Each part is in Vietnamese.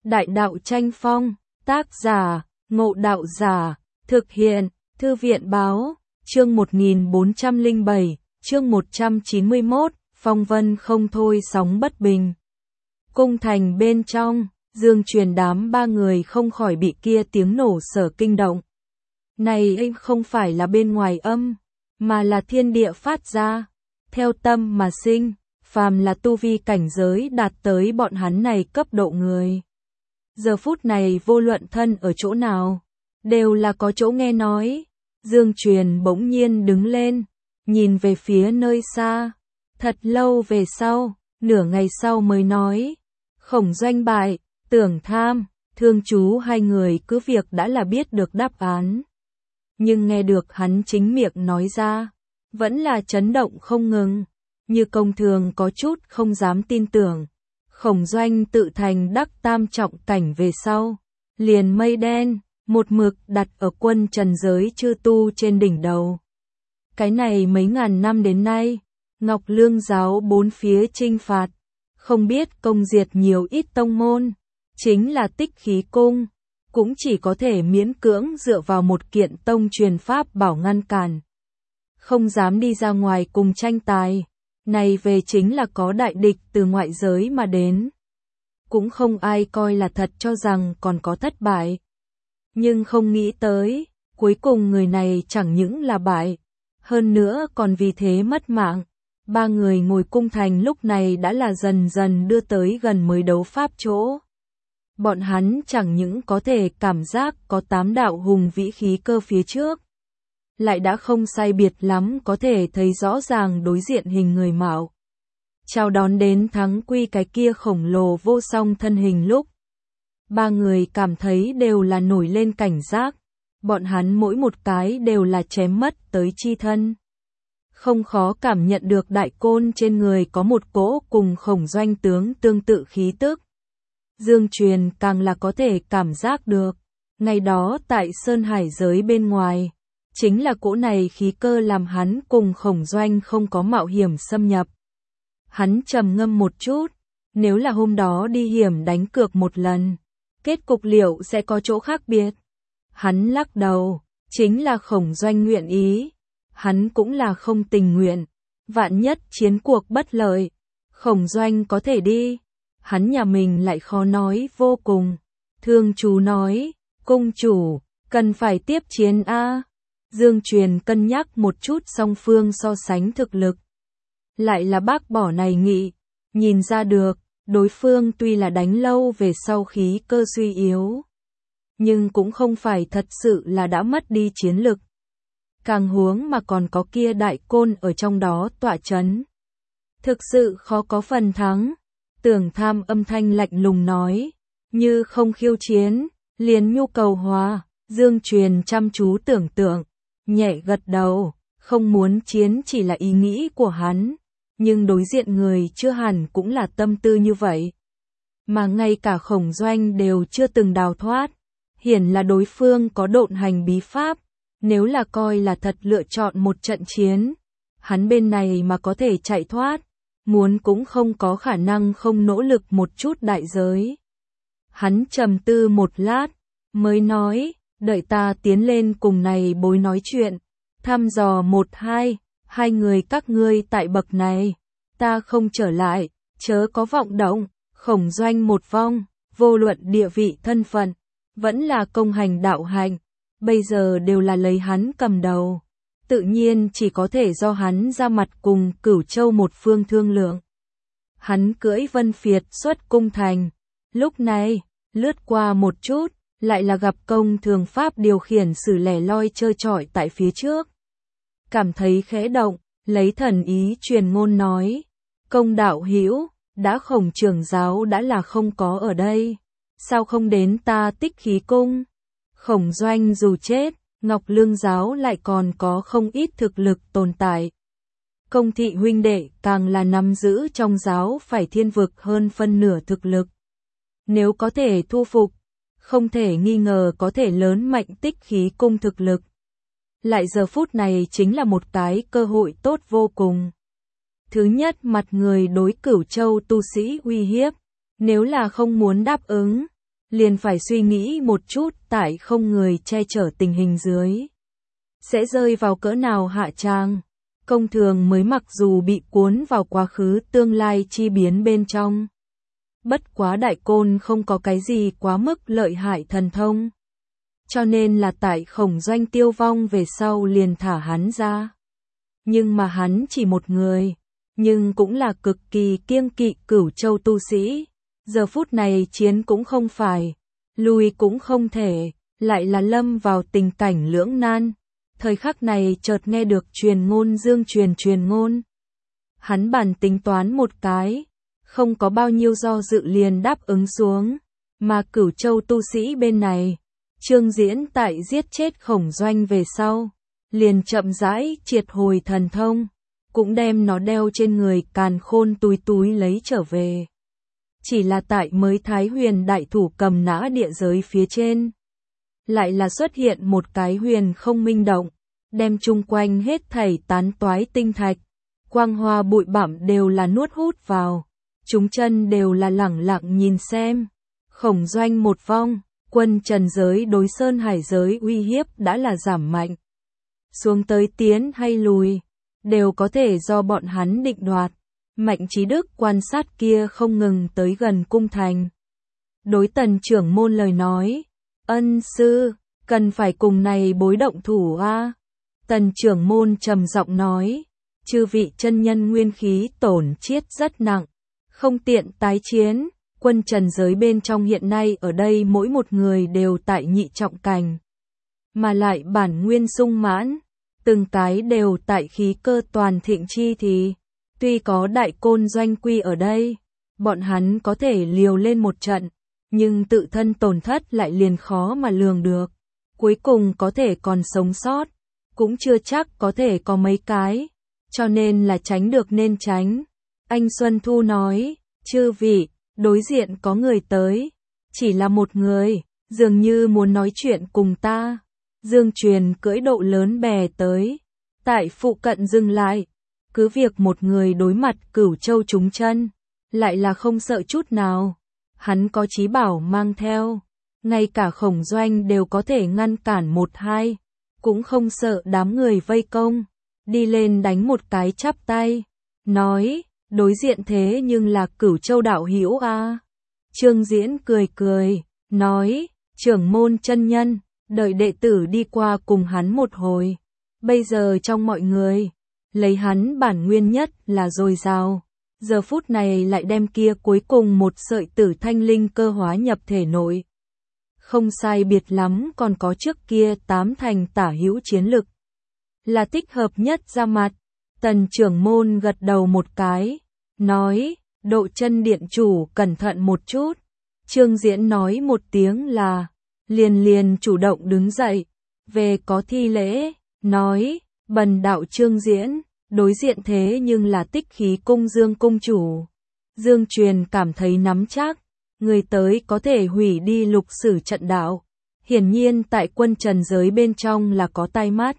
Đại đạo tranh phong, tác giả, Ngộ Đạo Giả, thực hiện, Thư viện Báo, chương 1407, chương 191, phong vân không thôi sóng bất bình. Cung thành bên trong, Dương Truyền đám ba người không khỏi bị kia tiếng nổ sở kinh động. Này không phải là bên ngoài âm, mà là thiên địa phát ra, theo tâm mà sinh, phàm là tu vi cảnh giới đạt tới bọn hắn này cấp độ người. Giờ phút này vô luận thân ở chỗ nào, đều là có chỗ nghe nói. Dương Truyền bỗng nhiên đứng lên, nhìn về phía nơi xa, thật lâu về sau, nửa ngày sau mới nói, Khổng Doanh bại, Tưởng Tham, Thương Chú hai người cứ việc đã là biết được đáp án. Nhưng nghe được hắn chính miệng nói ra, vẫn là chấn động không ngừng, như Công Thường có chút không dám tin tưởng. Khổng Doanh tự thành đắc tam trọng cảnh về sau, liền mây đen, một mực đặt ở quân trần giới chư tu trên đỉnh đầu. Cái này mấy ngàn năm đến nay, Ngọc Lương giáo bốn phía chinh phạt, không biết công diệt nhiều ít tông môn, chính là Tích Khí Cung, cũng chỉ có thể miễn cưỡng dựa vào một kiện tông truyền pháp bảo ngăn cản. Không dám đi ra ngoài cùng tranh tài, này về chính là có đại địch từ ngoại giới mà đến. Cũng không ai coi là thật cho rằng còn có thất bại. Nhưng không nghĩ tới, cuối cùng người này chẳng những là bại, hơn nữa còn vì thế mất mạng. Ba người ngồi cung thành lúc này đã là dần dần đưa tới gần mới đấu pháp chỗ. Bọn hắn chẳng những có thể cảm giác có 8 đạo hùng vĩ khí cơ phía trước, lại đã không sai biệt lắm có thể thấy rõ ràng đối diện hình người mạo. Chào đón đến thắng quy cái kia khổng lồ vô song thân hình lúc. Ba người cảm thấy đều là nổi lên cảnh giác, bọn hắn mỗi một cái đều là chém mất tới chi thân. Không khó cảm nhận được Đại Côn trên người có một cỗ cùng Khổng Doanh tướng tương tự khí tức. Dương Truyền càng là có thể cảm giác được, ngày đó tại Sơn Hải giới bên ngoài, chính là cỗ này khí cơ làm hắn cùng Khổng Doanh không có mạo hiểm xâm nhập. Hắn trầm ngâm một chút, nếu là hôm đó đi hiểm đánh cược một lần, kết cục liệu sẽ có chỗ khác biệt. Hắn lắc đầu, chính là Khổng Doanh nguyện ý, hắn cũng là không tình nguyện, vạn nhất chiến cuộc bất lợi, Khổng Doanh có thể đi, hắn nhà mình lại khó nói vô cùng. Thương Chú nói, cung chủ, cần phải tiếp chiến a. Dương Truyền cân nhắc một chút song phương so sánh thực lực. Lại là bác bỏ này nghị, nhìn ra được, đối phương tuy là đánh lâu về sau khí cơ suy yếu, nhưng cũng không phải thật sự là đã mất đi chiến lực. Càng huống mà còn có kia Đại Côn ở trong đó tọa chấn. Thực sự khó có phần thắng. Tưởng Tham âm thanh lạnh lùng nói, như không khiêu chiến, liền nhu cầu hòa. Dương Truyền chăm chú tưởng tượng, nhẹ gật đầu, không muốn chiến chỉ là ý nghĩ của hắn, nhưng đối diện người chưa hẳn cũng là tâm tư như vậy. Mà ngay cả Khổng Doanh đều chưa từng đào thoát, hiển là đối phương có độn hành bí pháp, nếu là coi là thật lựa chọn một trận chiến, hắn bên này mà có thể chạy thoát, muốn cũng không có khả năng không nỗ lực một chút đại giới. Hắn trầm tư một lát, mới nói, đợi ta tiến lên cùng này bối nói chuyện, thăm dò một hai người các ngươi tại bậc này, ta không trở lại, chớ có vọng động. Khổng Doanh một vong, vô luận địa vị thân phận, vẫn là công hành đạo hành, bây giờ đều là lấy hắn cầm đầu. Tự nhiên chỉ có thể do hắn ra mặt cùng Cửu Châu một phương thương lượng. Hắn cưỡi Vân Phiệt xuất cung thành, lúc này, lướt qua một chút, lại là gặp Công Thường pháp điều khiển sử lẻ loi trơ trọi tại phía trước. Cảm thấy khẽ động, lấy thần ý truyền ngôn nói, Công đạo hữu, đã Khổng trưởng giáo đã là không có ở đây, sao không đến ta Tích Khí Cung? Khổng Doanh dù chết, Ngọc Lương giáo lại còn có không ít thực lực tồn tại. Công thị huynh đệ càng là nắm giữ trong giáo phải thiên vực hơn phân nửa thực lực. Nếu có thể thu phục, không thể nghi ngờ có thể lớn mạnh Tích Khí Cung thực lực. Lại giờ phút này chính là một cái cơ hội tốt vô cùng. Thứ nhất, mặt người đối Cửu Châu tu sĩ uy hiếp, nếu là không muốn đáp ứng, liền phải suy nghĩ một chút tại không người che chở tình hình dưới. Sẽ rơi vào cỡ nào hạ tràng. Công Thường mới mặc dù bị cuốn vào quá khứ tương lai chi biến bên trong. Bất quá Đại Côn không có cái gì quá mức lợi hại thần thông. Cho nên là tại Khổng Doanh tiêu vong về sau liền thả hắn ra. Nhưng mà hắn chỉ một người, nhưng cũng là cực kỳ kiêng kỵ Cửu Châu tu sĩ. Giờ phút này chiến cũng không phải, lùi cũng không thể, lại là lâm vào tình cảnh lưỡng nan. Thời khắc này chợt nghe được truyền ngôn dương truyền ngôn. Hắn bản tính toán một cái, không có bao nhiêu do dự liền đáp ứng xuống, mà Cửu Châu tu sĩ bên này, Trương Diễn tại giết chết Khổng Doanh về sau, liền chậm rãi triệt hồi thần thông, cũng đem nó đeo trên người Càn Khôn túi lấy trở về. Chỉ là tại mới Thái Huyền đại thủ cầm nã địa giới phía trên, lại là xuất hiện một cái huyền không minh động, đem chung quanh hết thảy tán toái tinh thạch, quang hoa bụi bặm đều là nuốt hút vào, chúng chân đều là lẳng lặng nhìn xem. Khổng Doanh một vong, quân trần giới đối sơn hải giới uy hiếp đã là giảm mạnh. Xuống tới tiến hay lùi, đều có thể do bọn hắn định đoạt. Mạnh Chí Đức quan sát kia không ngừng tới gần cung thành. Đối Tần trưởng môn lời nói, ân sư, cần phải cùng này bối động thủ a. Tần trưởng môn trầm giọng nói, chư vị chân nhân nguyên khí tổn chiết rất nặng, không tiện tái chiến, quân trần giới bên trong hiện nay ở đây mỗi một người đều tại nhị trọng cảnh. Mà lại bản nguyên sung mãn, từng cái đều tại khí cơ toàn thịnh chi thì, tuy có Đại Côn Doanh quy ở đây, bọn hắn có thể liều lên một trận, nhưng tự thân tổn thất lại liền khó mà lường được. Cuối cùng có thể còn sống sót, cũng chưa chắc có thể có mấy cái, cho nên là tránh được nên tránh. Anh Xuân Thu nói, chư vị, đối diện có người tới, chỉ là một người, dường như muốn nói chuyện cùng ta. Dương Truyền cưỡi độ lớn bè tới, tại phụ cận dừng lại, cứ việc một người đối mặt Cửu Châu chúng chân, lại là không sợ chút nào. Hắn có chí bảo mang theo, ngay cả Khổng Doanh đều có thể ngăn cản một hai, cũng không sợ đám người vây công, đi lên đánh một cái chắp tay, nói, đối diện thế nhưng là Cửu Châu đạo hữu a. Trương Diễn cười, nói, trưởng môn chân nhân, đợi đệ tử đi qua cùng hắn một hồi. Bây giờ trong mọi người, lấy hắn bản nguyên nhất là dồi dào, giờ phút này lại đem kia cuối cùng một sợi tử thanh linh cơ hóa nhập thể nội. Không sai biệt lắm còn có trước kia 8 thành tả hữu chiến lực. Là thích hợp nhất ra mặt. Tần trưởng môn gật đầu một cái, nói, Độ Chân điện chủ cẩn thận một chút. Trương Diễn nói một tiếng là, liền chủ động đứng dậy, về có thi lễ, nói, bần đạo Trương Diễn, đối diện thế nhưng là Tích Khí cung Dương cung chủ. Dương Truyền cảm thấy nắm chắc, người tới có thể hủy đi lục sử trận đạo. Hiển nhiên tại quân trần giới bên trong là có tai mắt.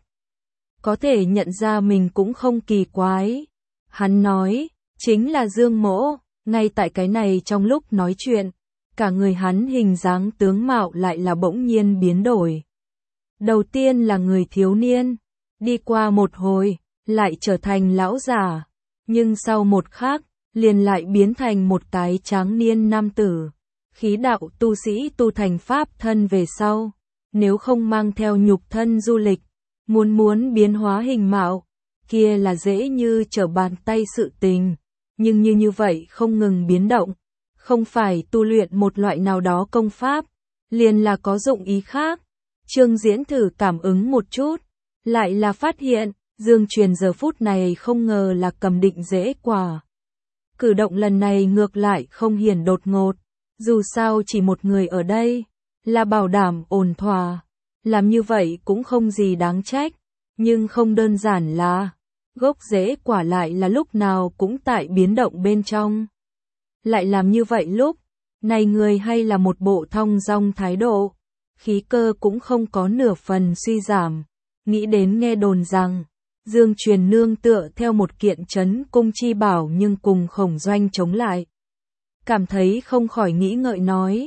Có thể nhận ra mình cũng không kỳ quái. Hắn nói, chính là Dương Mỗ, ngay tại cái này trong lúc nói chuyện, cả người hắn hình dáng tướng mạo lại là bỗng nhiên biến đổi. Đầu tiên là người thiếu niên, đi qua một hồi, lại trở thành lão già, nhưng sau một khắc, liền lại biến thành một cái tráng niên nam tử. Khí đạo tu sĩ tu thành pháp thân về sau, nếu không mang theo nhục thân du lịch, muốn biến hóa hình mạo, kia là dễ như trở bàn tay sự tình, nhưng như vậy không ngừng biến động, không phải tu luyện một loại nào đó công pháp, liền là có dụng ý khác. Trương Diễn thử cảm ứng một chút, lại là phát hiện, Dương Truyền giờ phút này không ngờ là cầm định dễ quả. Cử động lần này ngược lại không hiển đột ngột, dù sao chỉ một người ở đây, là bảo đảm ổn thỏa, làm như vậy cũng không gì đáng trách, nhưng không đơn giản là, gốc rễ quả lại là lúc nào cũng tại biến động bên trong. Lại làm như vậy lúc, này người hay là một bộ thong dong thái độ, khí cơ cũng không có nửa phần suy giảm, nghĩ đến nghe đồn rằng, Dương Truyền nương tựa theo một kiện trấn cung chi bảo nhưng cùng Khổng Doanh chống lại. Cảm thấy không khỏi nghĩ ngợi nói,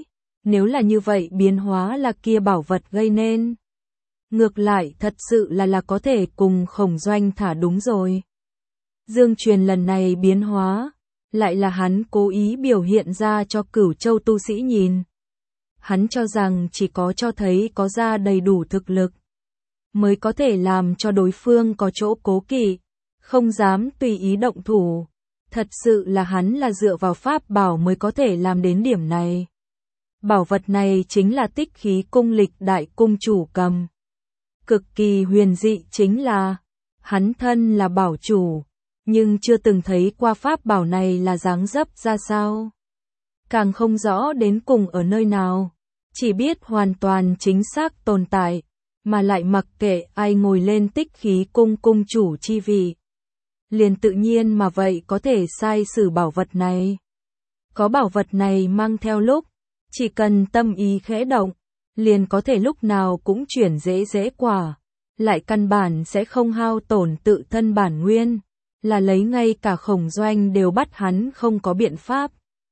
Nếu là như vậy biến hóa là kia bảo vật gây nên. Ngược lại thật sự là có thể cùng Khổng Doanh thả đúng rồi. Dương Truyền lần này biến hóa, lại là hắn cố ý biểu hiện ra cho Cửu Châu tu sĩ nhìn. Hắn cho rằng chỉ có cho thấy có ra đầy đủ thực lực, mới có thể làm cho đối phương có chỗ cố kỵ, không dám tùy ý động thủ. Thật sự là hắn là dựa vào pháp bảo mới có thể làm đến điểm này. Bảo vật này chính là Tích Khí Cung lịch đại cung chủ cầm. Cực kỳ huyền dị chính là, hắn thân là bảo chủ, nhưng chưa từng thấy qua pháp bảo này là dáng dấp ra sao. Càng không rõ đến cùng ở nơi nào, chỉ biết hoàn toàn chính xác tồn tại, mà lại mặc kệ ai ngồi lên Tích Khí Cung cung chủ chi vị. Liền tự nhiên mà vậy có thể sai sử bảo vật này. Có bảo vật này mang theo lúc, chỉ cần tâm ý khẽ động, liền có thể lúc nào cũng chuyển dễ quả, lại căn bản sẽ không hao tổn tự thân bản nguyên, là lấy ngay cả Khổng Doanh đều bắt hắn không có biện pháp.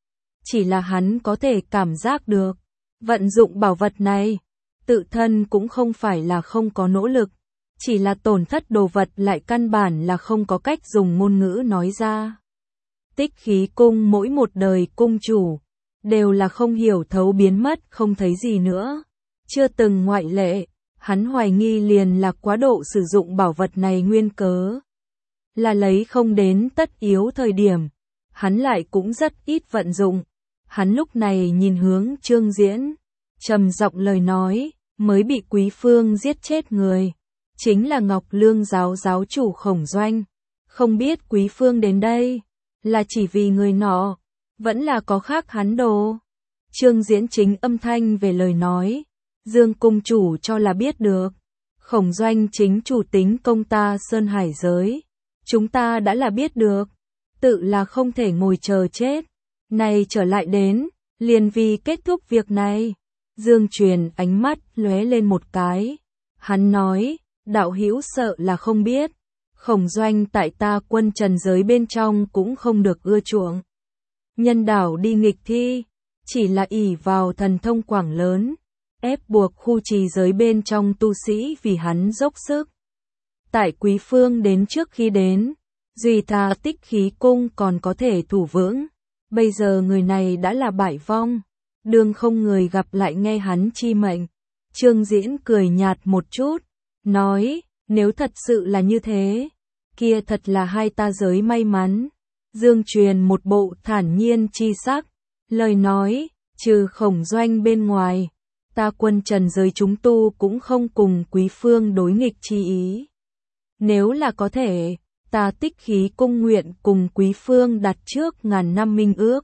Chỉ là hắn có thể cảm giác được, vận dụng bảo vật này, tự thân cũng không phải là không có nỗ lực, chỉ là tổn thất đồ vật lại căn bản là không có cách dùng ngôn ngữ nói ra. Tích Khí Cung mỗi một đời cung chủ, đều là không hiểu thấu biến mất không thấy gì nữa, chưa từng ngoại lệ, hắn hoài nghi liền là quá độ sử dụng bảo vật này nguyên cớ. Là lấy không đến tất yếu thời điểm, hắn lại cũng rất ít vận dụng. Hắn lúc này nhìn hướng Trương Diễn, trầm giọng lời nói, mới bị Quý Phương giết chết người, chính là Ngọc Lương giáo giáo chủ Khổng Doanh. Không biết Quý Phương đến đây, là chỉ vì người nọ, vẫn là có khác hắn đồ. Trương Diễn chính âm thanh về lời nói, Dương cung chủ cho là biết được, Khổng Doanh chính chủ tính công ta Sơn Hải giới, chúng ta đã là biết được, tự là không thể ngồi chờ chết, này trở lại đến, liền vì kết thúc việc này. Dương Truyền ánh mắt lóe lên một cái, hắn nói, đạo hữu sợ là không biết, Khổng Doanh tại ta quân trần giới bên trong cũng không được ưa chuộng. Nhân đảo đi nghịch thi, chỉ là ỷ vào thần thông quảng lớn, ép buộc khu trì giới bên trong tu sĩ vì hắn dốc sức. Tại Quý Phương đến trước khi đến, duy ta Tích Khí Cung còn có thể thủ vững, bây giờ người này đã là bại vong, đương không người gặp lại nghe hắn chi mệnh. Trương Diễn cười nhạt một chút, nói, nếu thật sự là như thế, kia thật là hai ta giới may mắn. Dương Truyền một bộ thản nhiên chi sắc, lời nói, trừ Khổng Doanh bên ngoài, ta quân trần giới chúng tu cũng không cùng Quý Phương đối nghịch chi ý. Nếu là có thể, ta Tích Khí Cung nguyện cùng Quý Phương đặt trước ngàn năm minh ước.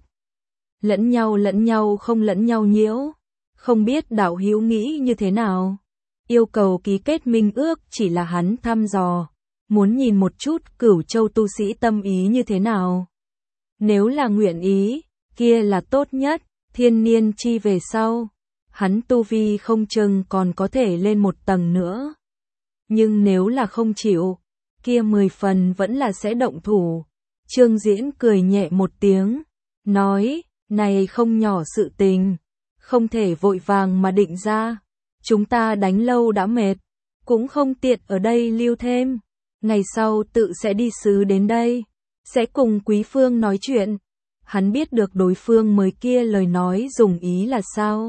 Lẫn nhau không lẫn nhau nhiễu, không biết đạo hữu nghĩ như thế nào. Yêu cầu ký kết minh ước chỉ là hắn thăm dò, muốn nhìn một chút Cửu Châu tu sĩ tâm ý như thế nào. Nếu là nguyện ý, kia là tốt nhất, thiên niên chi về sau, hắn tu vi không chừng còn có thể lên một tầng nữa. Nhưng nếu là không chịu, kia 10 phần vẫn là sẽ động thủ. Trương Diễn cười nhẹ một tiếng, nói, này không nhỏ sự tình, không thể vội vàng mà định ra. Chúng ta đánh lâu đã mệt, cũng không tiện ở đây lưu thêm. Ngày sau tự sẽ đi sứ đến đây, sẽ cùng Quý Phương nói chuyện. Hắn biết được đối phương mới kia lời nói dùng ý là sao.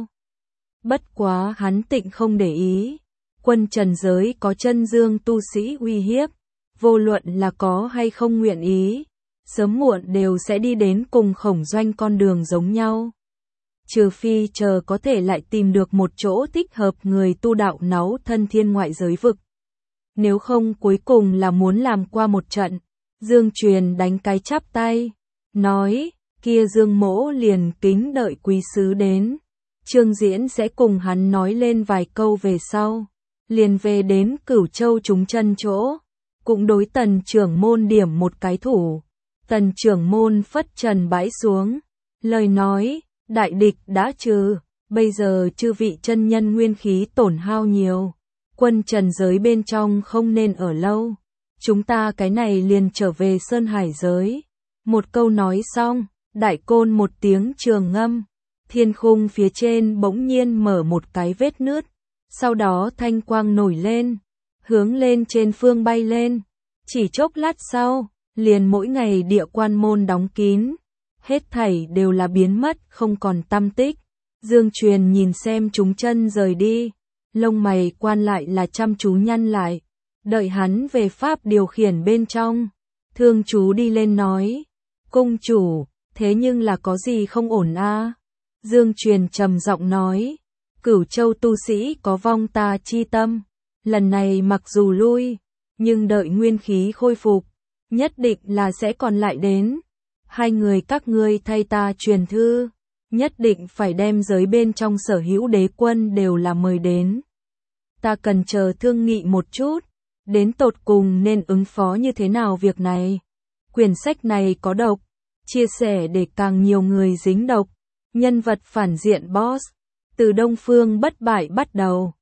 Bất quá hắn tịnh không để ý. Quân trần giới có chân dương tu sĩ uy hiếp, vô luận là có hay không nguyện ý, sớm muộn đều sẽ đi đến cùng Khổng Doanh con đường giống nhau. Trừ phi chờ có thể lại tìm được một chỗ thích hợp người tu đạo náu thân thiên ngoại giới vực. Nếu không cuối cùng là muốn làm qua một trận. Dương Truyền đánh cái chắp tay, nói, kia Dương mỗ liền kính đợi quý sứ đến. Trương Diễn sẽ cùng hắn nói lên vài câu về sau, liền về đến Cửu Châu chúng chân chỗ, cũng đối Tần trưởng môn điểm một cái thủ. Tần trưởng môn phất trần bãi xuống, lời nói, đại địch đã trừ, bây giờ chư vị chân nhân nguyên khí tổn hao nhiều, quân trần giới bên trong không nên ở lâu, chúng ta cái này liền trở về Sơn Hải giới. Một câu nói xong, đại côn một tiếng trường ngâm, thiên khung phía trên bỗng nhiên mở một cái vết nứt, sau đó thanh quang nổi lên, hướng lên trên phương bay lên. Chỉ chốc lát sau, liền mỗi ngày địa quan môn đóng kín, hết thảy đều là biến mất không còn tăm tích. Dương Truyền nhìn xem chúng chân rời đi, lông mày quan lại là chăm chú nhăn lại, đợi hắn về pháp điều khiển bên trong. Thương chú đi lên nói, cung chủ, thế nhưng là có gì không ổn a? Dương Truyền trầm giọng nói, Cửu Châu tu sĩ có vong ta chi tâm, lần này mặc dù lui, nhưng đợi nguyên khí khôi phục, nhất định là sẽ còn lại đến. Hai người các ngươi thay ta truyền thư, nhất định phải đem giới bên trong sở hữu đế quân đều là mời đến. Ta cần chờ thương nghị một chút, đến tột cùng nên ứng phó như thế nào việc này. Quyển sách này có độc, chia sẻ để càng nhiều người dính độc. Nhân vật phản diện boss, từ Đông Phương bất bại bắt đầu.